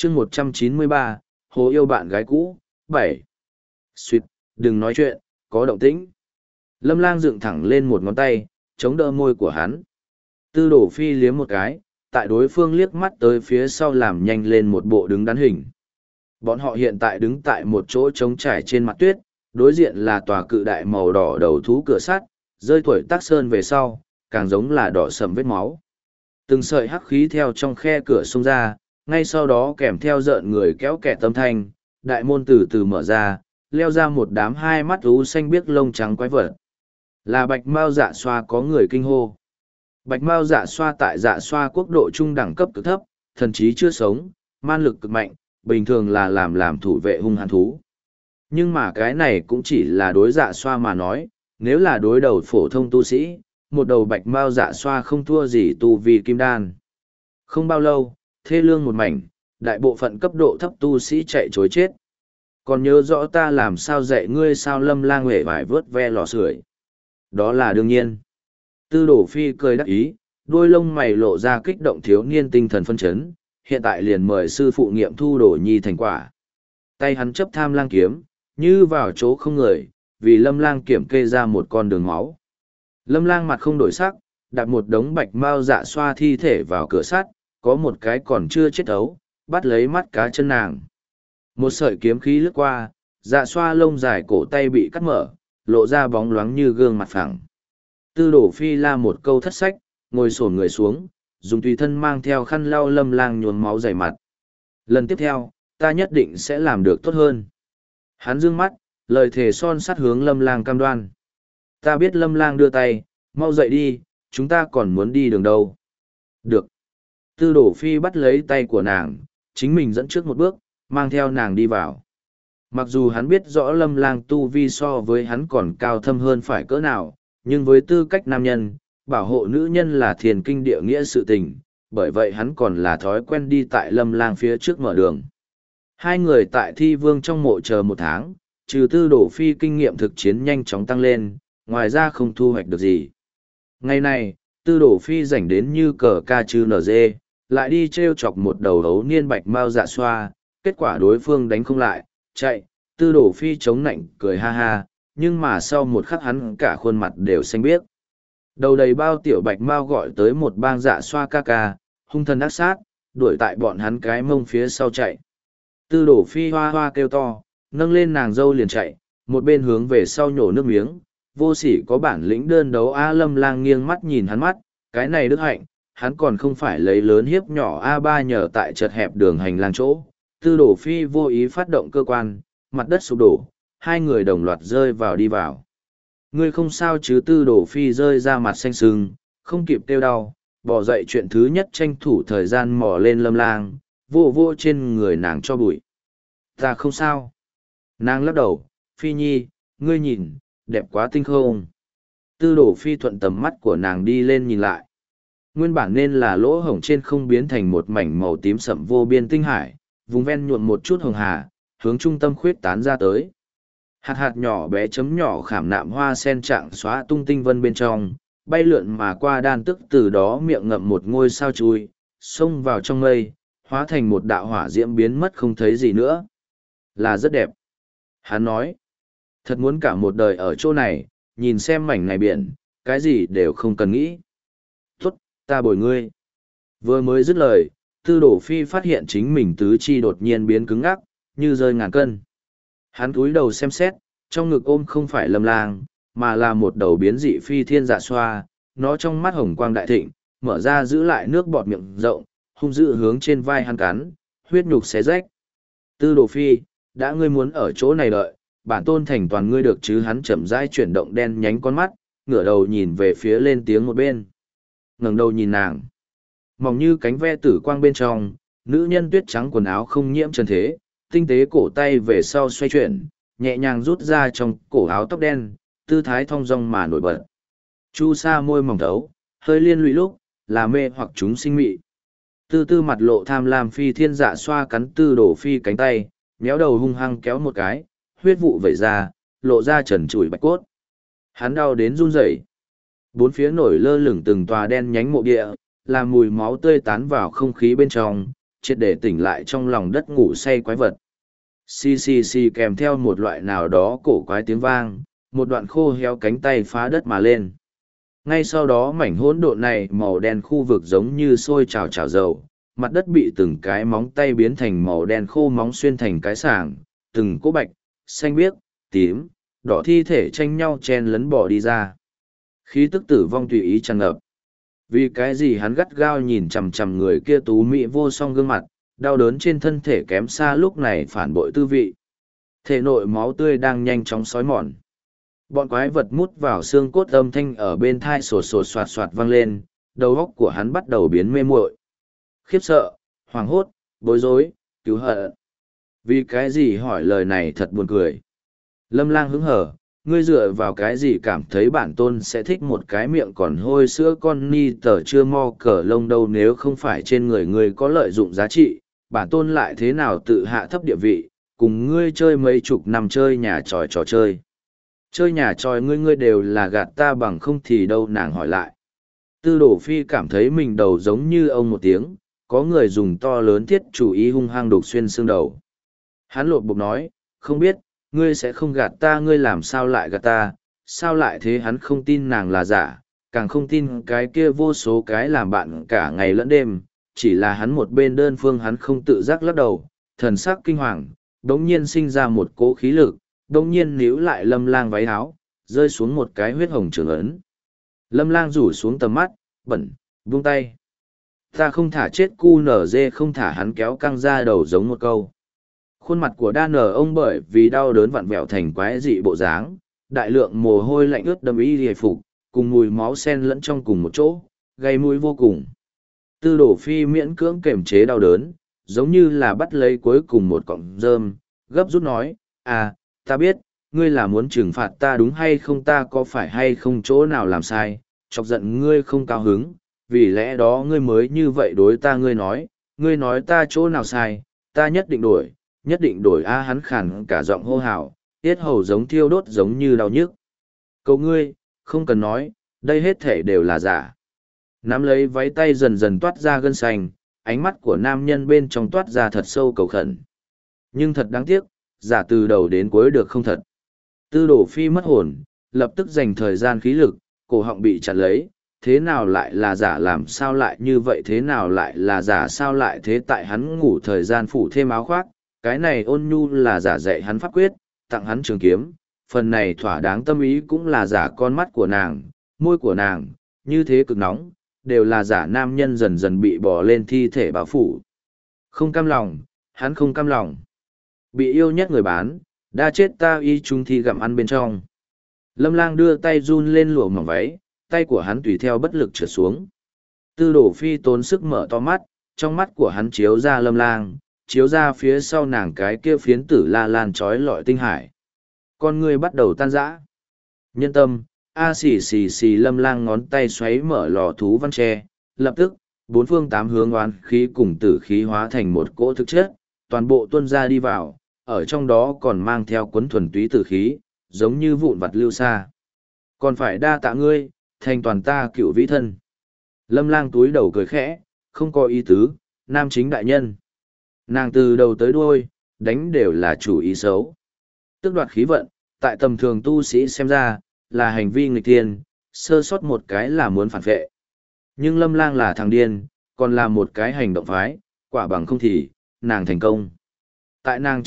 chương 193, Hồ yêu bạn gái cũ, 7. Xuyệt, đừng nói chuyện, có động tĩnh. Lâm Lang dựng thẳng lên một ngón tay, chống đỡ môi của hắn. Tư Đổ Phi liếm một cái, tại đối phương liếc mắt tới phía sau làm nhanh lên một bộ đứng đắn hình. Bọn họ hiện tại đứng tại một chỗ trống trải trên mặt tuyết, đối diện là tòa cự đại màu đỏ đầu thú cửa sắt, rơi tuổi tác sơn về sau, càng giống là đỏ sầm vết máu. Từng sợi hắc khí theo trong khe cửa xông ra, ngay sau đó kèm theo rợn người kéo kẹt tâm thanh, đại môn từ từ mở ra, leo ra một đám hai mắt ú xanh biếc lông trắng quái vật. Là Bạch Mao Dạ Xoa, có người kinh hô. Bạch Mao Dạ Xoa tại Dạ Xoa quốc độ trung đẳng cấp cực thấp, thần trí chưa sống, man lực cực mạnh, bình thường là làm thủ vệ hung hãn thú. Nhưng mà cái này cũng chỉ là đối Dạ Xoa mà nói, nếu là đối đầu phổ thông tu sĩ, một đầu Bạch Mao Dạ Xoa không thua gì tu vi kim đan. Không bao lâu, thê lương một mảnh, đại bộ phận cấp độ thấp tu sĩ chạy chối chết. Còn nhớ rõ ta làm sao dạy ngươi sao? Lâm Lang huệ vải vớt ve lò sưởi. Đó là đương nhiên. Tư Đổ Phi cười đắc ý, đuôi lông mày lộ ra kích động thiếu niên tinh thần phân chấn, hiện tại liền mời sư phụ nghiệm thu Đổ Nhi thành quả. Tay hắn chấp tham lang kiếm, như vào chỗ không người, vì Lâm Lang kiểm kê ra một con đường máu. Lâm Lang mặt không đổi sắc, đặt một đống Bạch Mao Dạ Xoa thi thể vào cửa sắt, có một cái còn chưa chết ấu, bắt lấy mắt cá chân nàng. Một sợi kiếm khí lướt qua, Dạ Xoa lông dài cổ tay bị cắt mở, lộ ra bóng loáng như gương mặt phẳng. Tư Đổ Phi la một câu thất sách, ngồi xổm người xuống, dùng tùy thân mang theo khăn lau Lâm Lang nhuốm máu dày mặt. Lần tiếp theo, ta nhất định sẽ làm được tốt hơn. Hắn dương mắt, lời thề son sắt hướng Lâm Lang cam đoan. Ta biết. Lâm Lang đưa tay, mau dậy đi, chúng ta còn muốn đi đường đâu. Được. Tư Đổ Phi bắt lấy tay của nàng, chính mình dẫn trước một bước, mang theo nàng đi vào. Mặc dù hắn biết rõ Lâm Lang tu vi so với hắn còn cao thâm hơn phải cỡ nào, nhưng với tư cách nam nhân, bảo hộ nữ nhân là thiền kinh địa nghĩa sự tình, bởi vậy hắn còn là thói quen đi tại Lâm Lang phía trước mở đường. Hai người tại Thi Vương trong mộ chờ một tháng, trừ Tư Đổ Phi kinh nghiệm thực chiến nhanh chóng tăng lên, ngoài ra không thu hoạch được gì. Ngày này, Tư Đổ Phi rảnh đến như cờ ca chư nở dê, lại đi treo chọc một đầu hấu niên Bạch Mao Dạ Xoa, kết quả đối phương đánh không lại, chạy. Tư Đổ Phi chống nạnh cười ha ha, nhưng mà sau một khắc hắn cả khuôn mặt đều xanh biếc. Đầu đầy bao tiểu Bạch Mao gọi tới một bang Dạ Xoa ca ca, hung thần ác sát, đuổi tại bọn hắn cái mông phía sau chạy. Tư Đổ Phi hoa hoa kêu to, nâng lên nàng dâu liền chạy, một bên hướng về sau nhổ nước miếng. Vô sỉ có bản lĩnh đơn đấu A. Lâm Lang nghiêng mắt nhìn hắn mắt, cái này đức hạnh, hắn còn không phải lấy lớn hiếp nhỏ A3 nhờ tại chật hẹp đường hành lang chỗ. Tư Đổ Phi vô ý phát động cơ quan, mặt đất sụp đổ, hai người đồng loạt rơi vào đi vào. Ngươi không sao chứ? Tư Đổ Phi rơi ra mặt xanh sưng, không kịp kêu đau, bỏ dậy chuyện thứ nhất tranh thủ thời gian mò lên Lâm Lang, vô vô trên người nàng cho bụi. Ta không sao. Nàng lắc đầu, Phi Nhi, ngươi nhìn, đẹp quá tinh không. Tư Đổ Phi thuận tầm mắt của nàng đi lên nhìn lại. Nguyên bản nên là lỗ hổng trên không biến thành một mảnh màu tím sậm vô biên tinh hải, vùng ven nhuộm một chút hồng hà, hướng trung tâm khuyết tán ra tới. Hạt hạt nhỏ bé chấm nhỏ khảm nạm hoa sen trạng xóa tung tinh vân bên trong, bay lượn mà qua đan tức từ đó miệng ngậm một ngôi sao chui, xông vào trong mây, hóa thành một đạo hỏa diễm biến mất không thấy gì nữa. Là rất đẹp. Hắn nói, thật muốn cả một đời ở chỗ này, nhìn xem mảnh này biển, cái gì đều không cần nghĩ. Tốt, ta bồi ngươi. Vừa mới dứt lời, Tư Đổ Phi phát hiện chính mình tứ chi đột nhiên biến cứng ngắc, như rơi ngàn cân. Hắn cúi đầu xem xét, trong ngực ôm không phải Lâm Lang, mà là một đầu biến dị phi thiên dạ xoa, nó trong mắt hồng quang đại thịnh, mở ra giữ lại nước bọt miệng rộng, hung dữ hướng trên vai hắn cắn, huyết nhục xé rách. Tư Đổ Phi, đã ngươi muốn ở chỗ này đợi, bản tôn thành toàn ngươi được chứ? Hắn chậm rãi chuyển động đen nhánh con mắt, ngửa đầu nhìn về phía lên tiếng một bên. Ngẩng đầu nhìn nàng. Mỏng như cánh ve tử quang bên trong, nữ nhân tuyết trắng quần áo không nhiễm trần thế, tinh tế cổ tay về sau xoay chuyển, nhẹ nhàng rút ra trong cổ áo tóc đen, tư thái thong dong mà nổi bật. Chu sa môi mỏng thấu, hơi liên lụy lúc, là mê hoặc chúng sinh mị. Tư tư mặt lộ tham lam phi thiên dạ xoa cắn Tư Đổ Phi cánh tay, méo đầu hung hăng kéo một cái, huyết vụ vẩy ra, lộ ra trần trụi bạch cốt. Hắn đau đến run rẩy. Bốn phía nổi lơ lửng từng tòa đen nhánh mộ địa, làm mùi máu tươi tán vào không khí bên trong, triệt để tỉnh lại trong lòng đất ngủ say quái vật. Xì xì xì kèm theo một loại nào đó cổ quái tiếng vang, một đoạn khô héo cánh tay phá đất mà lên. Ngay sau đó mảnh hỗn độn này màu đen khu vực giống như sôi trào trào dầu, mặt đất bị từng cái móng tay biến thành màu đen khô móng xuyên thành cái sàng, từng cỗ bạch, xanh biếc, tím, đỏ thi thể tranh nhau chen lấn bỏ đi ra. Khí tức tử vong tùy ý tràn ngập. Vì cái gì hắn gắt gao nhìn chằm chằm người kia tú mỹ vô song gương mặt, đau đớn trên thân thể kém xa lúc này phản bội tư vị. Thể nội máu tươi đang nhanh chóng xói mòn. Bọn quái vật mút vào xương cốt, âm thanh ở bên thai sột sột soạt soạt vang lên, đầu óc của hắn bắt đầu biến mê muội. Khiếp sợ, hoảng hốt, bối rối, cứu hận. Vì cái gì hỏi lời này thật buồn cười. Lâm Lang hứng hở, ngươi dựa vào cái gì cảm thấy bản tôn sẽ thích một cái miệng còn hôi sữa con ni tờ chưa mo cờ lông đâu, nếu không phải trên người ngươi có lợi dụng giá trị, bản tôn lại thế nào tự hạ thấp địa vị, cùng ngươi chơi mấy chục năm chơi nhà tròi trò chơi. Chơi nhà tròi ngươi đều là gạt ta bằng không thì đâu, nàng hỏi lại. Tư Đổ Phi cảm thấy mình đầu giống như ông một tiếng, có người dùng to lớn thiết chủ ý hung hăng đục xuyên xương đầu. Hắn lột bục nói, không biết, ngươi sẽ không gạt ta, ngươi làm sao lại gạt ta, sao lại thế? Hắn không tin nàng là giả, càng không tin cái kia vô số cái làm bạn cả ngày lẫn đêm, chỉ là hắn một bên đơn phương hắn không tự giác lắc đầu, thần sắc kinh hoàng, đống nhiên sinh ra một cỗ khí lực, đống nhiên níu lại Lâm Lang váy áo, rơi xuống một cái huyết hồng trường ấn. Lâm Lang rủ xuống tầm mắt, bẩn, buông tay. Ta không thả chết cu nở dê, không thả. Hắn kéo căng ra đầu giống một câu. Khuôn mặt của đa nở ông bởi vì đau đớn vặn vẹo thành quái dị bộ dáng, đại lượng mồ hôi lạnh ướt đâm y hề phục, cùng mùi máu sen lẫn trong cùng một chỗ, gây mũi vô cùng. Tư Đổ Phi miễn cưỡng kềm chế đau đớn, giống như là bắt lấy cuối cùng một cọng rơm, gấp rút nói, à, ta biết, ngươi là muốn trừng phạt ta đúng hay không, ta có phải hay không chỗ nào làm sai, chọc giận ngươi không cao hứng, vì lẽ đó ngươi mới như vậy đối ta. Ngươi nói ta chỗ nào sai, ta nhất định đổi a. Hắn khàn cả giọng hô hào, yết hầu giống thiêu đốt giống như đau nhức. Cầu ngươi, không cần nói, đây hết thể đều là giả. Nắm lấy váy tay dần dần toát ra gân xanh, ánh mắt của nam nhân bên trong toát ra thật sâu cầu khẩn. Nhưng thật đáng tiếc, giả từ đầu đến cuối được không thật. Tư Đổ Phi mất hồn, lập tức dành thời gian khí lực, cổ họng bị chặt lấy, thế nào lại là giả, làm sao lại như vậy, thế nào lại là giả, sao lại thế? Tại hắn ngủ thời gian phủ thêm áo khoác, cái này ôn nhu là giả, dạy hắn pháp quyết, tặng hắn trường kiếm, phần này thỏa đáng tâm ý cũng là giả, con mắt của nàng, môi của nàng, như thế cực nóng, đều là giả. Nam nhân dần dần bị bỏ lên thi thể bao phủ. Không cam lòng, hắn không cam lòng. Bị yêu nhất người bán, đa chết ta y trung thi gặm ăn bên trong. Lâm Lang đưa tay run lên lụa mỏng váy, tay của hắn tùy theo bất lực trượt xuống. Tư Đổ Phi tốn sức mở to mắt, trong mắt của hắn chiếu ra Lâm Lang, chiếu ra phía sau nàng cái kia phiến tử la lan trói lọi tinh hải. Con người bắt đầu tan rã. Nhân tâm, a xì xì xì. Lâm Lang ngón tay xoáy mở lò thú văn tre, lập tức, bốn phương tám hướng oán khí cùng tử khí hóa thành một cỗ thực chất, toàn bộ tuôn ra đi vào, ở trong đó còn mang theo cuốn thuần túy tử khí, giống như vụn vặt lưu xa. Còn phải đa tạ ngươi, thành toàn ta cựu vĩ thân. Lâm Lang túi đầu cười khẽ, không có ý tứ, nam chính đại nhân. Nàng từ đầu tới đuôi, đánh đều là chủ ý xấu. Tước đoạt khí vận, tại tầm thường tu sĩ xem ra, là hành vi nghịch thiên, sơ sót một cái là muốn phản vệ. Nhưng Lâm Lang là thằng điên, còn là một cái hành động phái, quả bằng không thì, nàng thành công. Tại nàng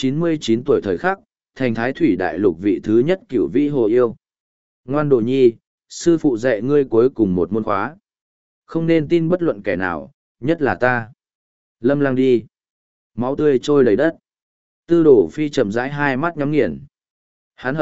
999 tuổi thời khắc, thành Thái Thủy Đại Lục vị thứ nhất cửu vĩ hồ yêu. Ngoan đồ nhi, sư phụ dạy ngươi cuối cùng một môn khóa. Không nên tin bất luận kẻ nào, nhất là ta. Lâm Lang đi. Máu tươi trôi đầy đất. Tư Đổ Phi chậm rãi hai mắt nhắm nghiền. Hắn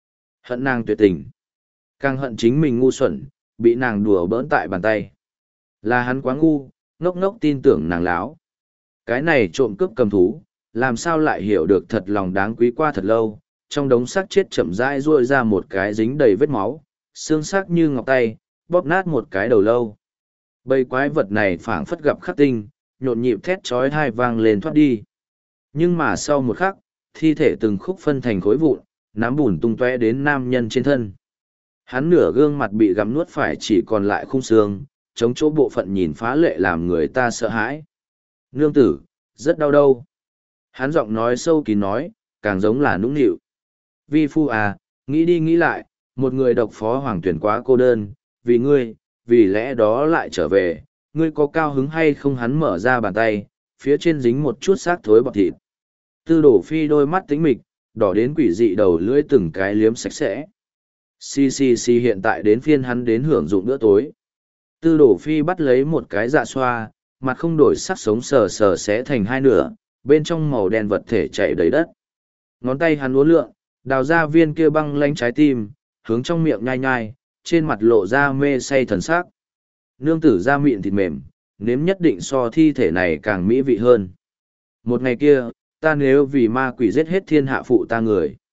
hận nàng tuyệt tình. Càng hận chính mình ngu xuẩn, bị nàng đùa bỡn tại bàn tay. Là hắn quá ngu, ngốc ngốc tin tưởng nàng láo. Cái này trộm cướp cầm thú, làm sao lại hiểu được thật lòng đáng quý. Qua thật lâu, trong đống xác chết chậm rãi ruôi ra một cái dính đầy vết máu, xương sắc như ngọc tay, bóp nát một cái đầu lâu. Bầy quái vật này phảng phất gặp khắc tinh, nhộn nhịp thét chói tai vang lên thoát đi. Nhưng mà sau một khắc, thi thể từng khúc phân thành khối vụn, nắm bùn tung tóe đến nam nhân trên thân. Hắn nửa gương mặt bị gặm nuốt phải chỉ còn lại khung xương, chống chỗ bộ phận nhìn phá lệ làm người ta sợ hãi. Nương tử, rất đau đâu. Hắn giọng nói sâu kín nói, càng giống là nũng nịu. Vi phu à, nghĩ đi nghĩ lại, một người độc phó hoàng tuyển quá cô đơn, vì ngươi, vì lẽ đó lại trở về, ngươi có cao hứng hay không? Hắn mở ra bàn tay, phía trên dính một chút xác thối bọt thịt. Tư đổ phi đôi mắt tính mịch, đỏ đến quỷ dị đầu lưỡi từng cái liếm sạch sẽ. Xì hiện tại đến phiên hắn đến hưởng dụng bữa tối. Tư đổ phi bắt lấy một cái dạ xoa, mặt không đổi sắc sống sờ sờ xé thành hai nửa, bên trong màu đen vật thể chạy đầy đất. Ngón tay hắn uốn lượn, đào ra viên kia băng lánh trái tim, hướng trong miệng nhai nhai, trên mặt lộ ra mê say thần sắc. Nương tử da mịn thịt mềm, nếm nhất định so thi thể này càng mỹ vị hơn. Một ngày kia, ta nếu vì ma quỷ giết hết thiên hạ phụ ta người.